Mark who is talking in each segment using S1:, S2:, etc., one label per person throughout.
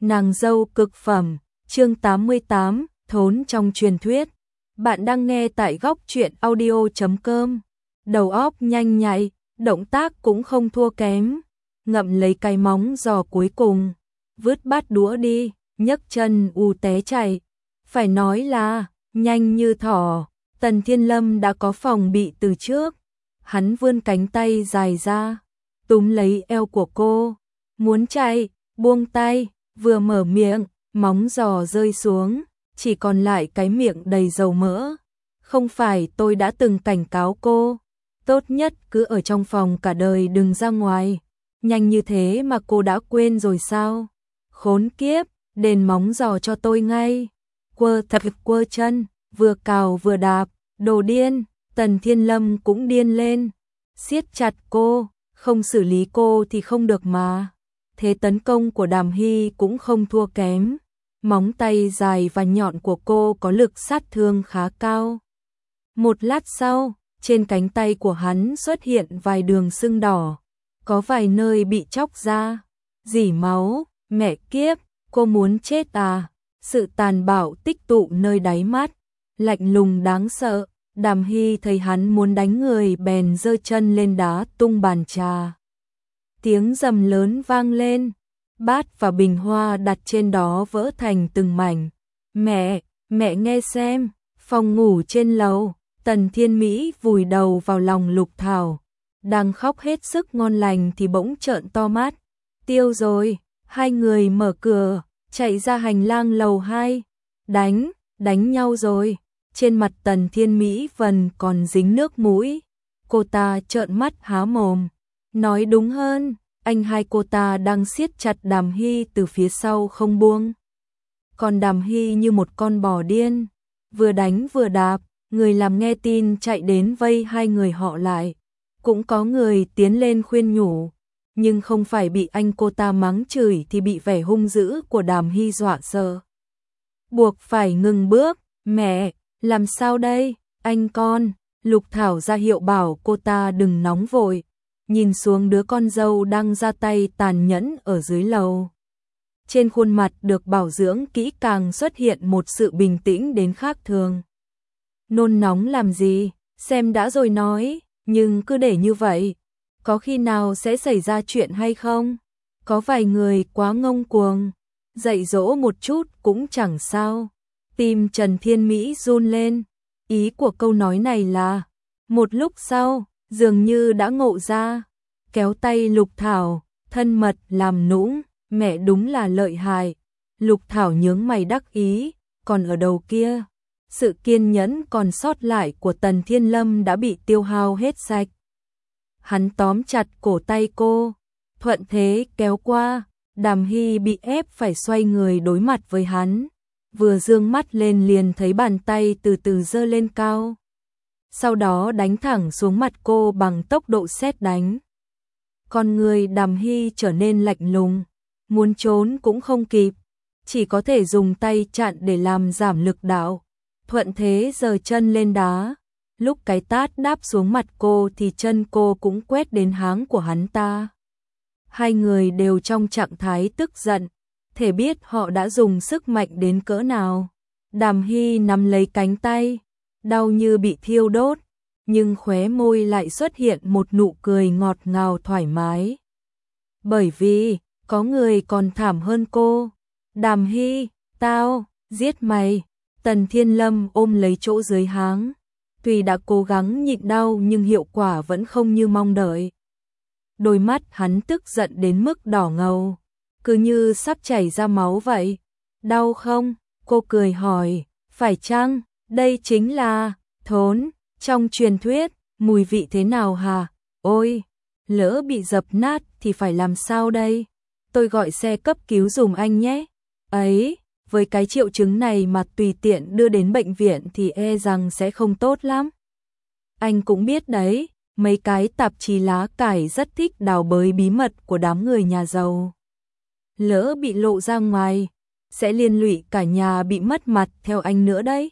S1: Nàng dâu cực phẩm, chương 88, thốn trong truyền thuyết. Bạn đang nghe tại góc truyện audio.com. Đầu óc nhanh nhạy, động tác cũng không thua kém. Ngậm lấy cái móng giò cuối cùng, vứt bát đũa đi, nhấc chân té chạy. Phải nói là nhanh như thỏ. Tần Thiên Lâm đã có phòng bị từ trước. Hắn vươn cánh tay dài ra, túm lấy eo của cô, muốn chạy, buông tay. Vừa mở miệng, móng giò rơi xuống, chỉ còn lại cái miệng đầy dầu mỡ. Không phải tôi đã từng cảnh cáo cô, tốt nhất cứ ở trong phòng cả đời đừng ra ngoài. Nhanh như thế mà cô đã quên rồi sao? Khốn kiếp, đền móng giò cho tôi ngay. Quơ thật quơ chân, vừa cào vừa đạp, đồ điên. Tần Thiên Lâm cũng điên lên, siết chặt cô, không xử lý cô thì không được mà. Thế tấn công của Đàm Hy cũng không thua kém. Móng tay dài và nhọn của cô có lực sát thương khá cao. Một lát sau, trên cánh tay của hắn xuất hiện vài đường sưng đỏ, có vài nơi bị chóc ra, rỉ máu. Mẹ kiếp, cô muốn chết à? Sự tàn bạo tích tụ nơi đáy mắt, lạnh lùng đáng sợ. Đàm Hy thấy hắn muốn đánh người bèn giơ chân lên đá tung bàn trà. Tiếng rầm lớn vang lên, bát và bình hoa đặt trên đó vỡ thành từng mảnh. Mẹ nghe xem. Phòng ngủ trên lầu, Tần Thiên Mỹ vùi đầu vào lòng Lục Thảo, đang khóc hết sức ngon lành thì bỗng trợn to mắt. Tiêu rồi. Hai người mở cửa, chạy ra hành lang lầu 2. Đánh nhau rồi. Trên mặt Tần Thiên Mỹ vẫn còn dính nước mũi. Cô ta trợn mắt há mồm. Nói đúng hơn, anh hai cô ta đang siết chặt Đàm Hy từ phía sau không buông. Còn Đàm Hy như một con bò điên, vừa đánh vừa đạp. Người làm nghe tin chạy đến vây hai người họ lại. Cũng có người tiến lên khuyên nhủ, nhưng không phải bị anh cô ta mắng chửi thì bị vẻ hung dữ của Đàm Hy dọa sợ. Buộc phải ngừng bước. Mẹ, làm sao đây? Anh con. Lục Thảo ra hiệu bảo cô ta đừng nóng vội, nhìn xuống đứa con dâu đang ra tay tàn nhẫn ở dưới lầu. Trên khuôn mặt được bảo dưỡng kỹ càng xuất hiện một sự bình tĩnh đến khác thường. Nôn nóng làm gì? Xem đã rồi nói, nhưng cứ để như vậy, có khi nào sẽ xảy ra chuyện hay không? Có vài người quá ngông cuồng, dạy dỗ một chút cũng chẳng sao. Tim Trần Thiên Mỹ run lên. Ý của câu nói này là, một lúc sau, dường như đã ngộ ra, kéo tay Lục Thảo, thân mật làm nũng. Mẹ đúng là lợi hại. Lục Thảo nhướng mày đắc ý, còn ở đầu kia, sự kiên nhẫn còn sót lại của Tần Thiên Lâm đã bị tiêu hao hết sạch. Hắn tóm chặt cổ tay cô, thuận thế kéo qua. Đàm Hy bị ép phải xoay người đối mặt với hắn. Vừa dương mắt lên liền thấy bàn tay từ từ giơ lên cao, sau đó đánh thẳng xuống mặt cô bằng tốc độ sét đánh. Con người Đàm Hy trở nên lạnh lùng, muốn trốn cũng không kịp, chỉ có thể dùng tay chặn để làm giảm lực đạo. Thuận thế giơ chân lên đá, lúc cái tát đáp xuống mặt cô thì chân cô cũng quét đến háng của hắn ta. Hai người đều trong trạng thái tức giận, thể biết họ đã dùng sức mạnh đến cỡ nào. Đàm Hy nắm lấy cánh tay, đau như bị thiêu đốt, nhưng khóe môi lại xuất hiện một nụ cười ngọt ngào thoải mái. Bởi vì, có người còn thảm hơn cô. Đàm Hy, tao, giết mày. Tần Thiên Lâm ôm lấy chỗ dưới háng. Tuy đã cố gắng nhịn đau nhưng hiệu quả vẫn không như mong đợi. Đôi mắt hắn tức giận đến mức đỏ ngầu, cứ như sắp chảy ra máu vậy. Đau không? Cô cười hỏi. Phải chăng, đây chính là thốn trong truyền thuyết, mùi vị thế nào hả? Ôi, lỡ bị dập nát thì phải làm sao đây? Tôi gọi xe cấp cứu giùm anh nhé. Ấy, với cái triệu chứng này mà tùy tiện đưa đến bệnh viện thì e rằng sẽ không tốt lắm. Anh cũng biết đấy, mấy cái tạp chí lá cải rất thích đào bới bí mật của đám người nhà giàu. Lỡ bị lộ ra ngoài, sẽ liên lụy cả nhà bị mất mặt theo anh nữa đấy.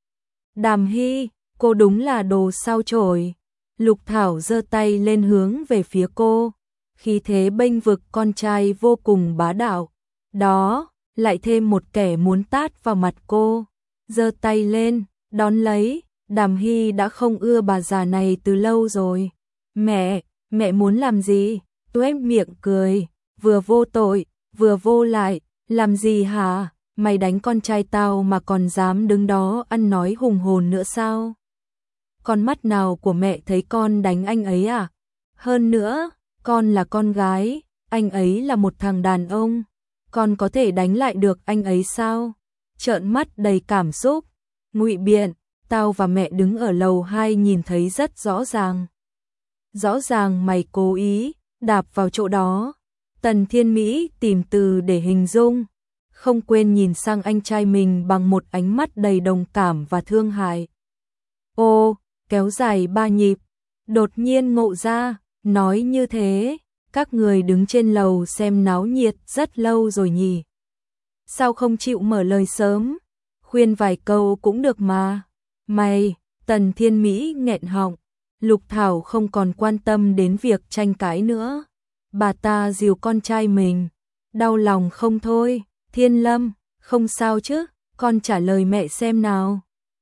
S1: Đàm Hy, cô đúng là đồ sao chổi. Lục Thảo giơ tay lên hướng về phía cô, khí thế bênh vực con trai vô cùng bá đạo. Đó, lại thêm một kẻ muốn tát vào mặt cô. Giơ tay lên, đón lấy, Đàm Hy đã không ưa bà già này từ lâu rồi. Mẹ muốn làm gì? Tuét miệng cười, vừa vô tội, vừa vô lại, làm gì hả? Mày đánh con trai tao mà còn dám đứng đó ăn nói hùng hồn nữa sao? Con mắt nào của mẹ thấy con đánh anh ấy à? Hơn nữa, con là con gái, anh ấy là một thằng đàn ông, con có thể đánh lại được anh ấy sao? Trợn mắt đầy cảm xúc, ngụy biện, tao và mẹ đứng ở lầu 2 nhìn thấy rất rõ ràng. Rõ ràng mày cố ý đạp vào chỗ đó. Tần Thiên Mỹ tìm từ để hình dung, không quên nhìn sang anh trai mình bằng một ánh mắt đầy đồng cảm và thương hại. Ô, kéo dài 3 nhịp, đột nhiên ngộ ra, nói như thế, các người đứng trên lầu xem náo nhiệt rất lâu rồi nhỉ. Sao không chịu mở lời sớm, khuyên vài câu cũng được mà. Mày, Tần Thiên Mỹ nghẹn họng, Lục Thảo không còn quan tâm đến việc tranh cãi nữa. Bà ta dìu con trai mình, đau lòng không thôi. Thiên Lâm, không sao chứ, con trả lời mẹ xem nào.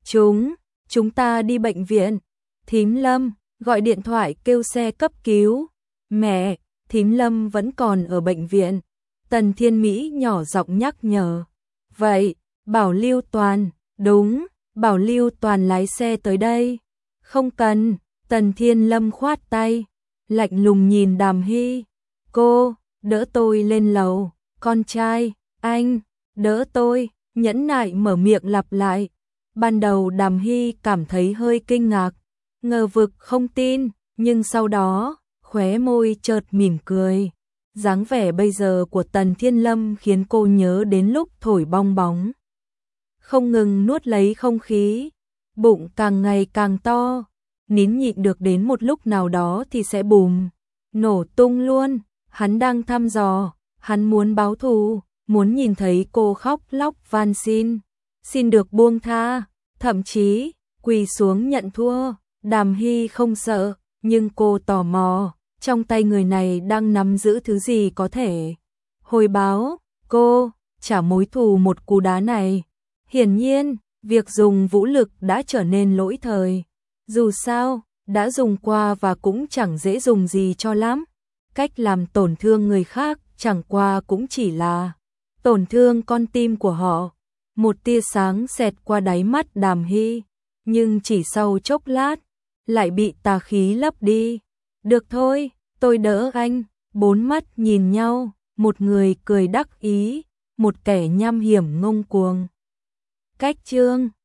S1: Chúng ta đi bệnh viện. Thím Lâm, gọi điện thoại kêu xe cấp cứu. Mẹ, thím Lâm vẫn còn ở bệnh viện. Tần Thiên Mỹ nhỏ giọng nhắc nhở. Vậy, bảo Lưu Toàn, đúng, bảo Lưu Toàn lái xe tới đây. Không cần, Tần Thiên Lâm khoát tay, lạnh lùng nhìn Đàm Hy. Cô, đỡ tôi lên lầu, con trai, anh, đỡ tôi, nhẫn nại mở miệng lặp lại. Ban đầu Đàm Hy cảm thấy hơi kinh ngạc, ngờ vực không tin, nhưng sau đó, khóe môi chợt mỉm cười. Dáng vẻ bây giờ của Tần Thiên Lâm khiến cô nhớ đến lúc thổi bong bóng. Không ngừng nuốt lấy không khí, bụng càng ngày càng to, nín nhịn được đến một lúc nào đó thì sẽ bùm, nổ tung luôn. Hắn đang thăm dò, hắn muốn báo thù, muốn nhìn thấy cô khóc lóc van xin được buông tha, thậm chí quỳ xuống nhận thua. Đàm Hy không sợ, nhưng cô tò mò, trong tay người này đang nắm giữ thứ gì có thể hồi báo cô trả mối thù một cú đá này. Hiển nhiên, việc dùng vũ lực đã trở nên lỗi thời. Dù sao, đã dùng qua và cũng chẳng dễ dùng gì cho lắm. Cách làm tổn thương người khác chẳng qua cũng chỉ là tổn thương con tim của họ. Một tia sáng xẹt qua đáy mắt Đàm Hy, nhưng chỉ sau chốc lát, lại bị tà khí lấp đi. Được thôi, tôi đỡ anh. Bốn mắt nhìn nhau, một người cười đắc ý, một kẻ nham hiểm ngông cuồng. Cách chương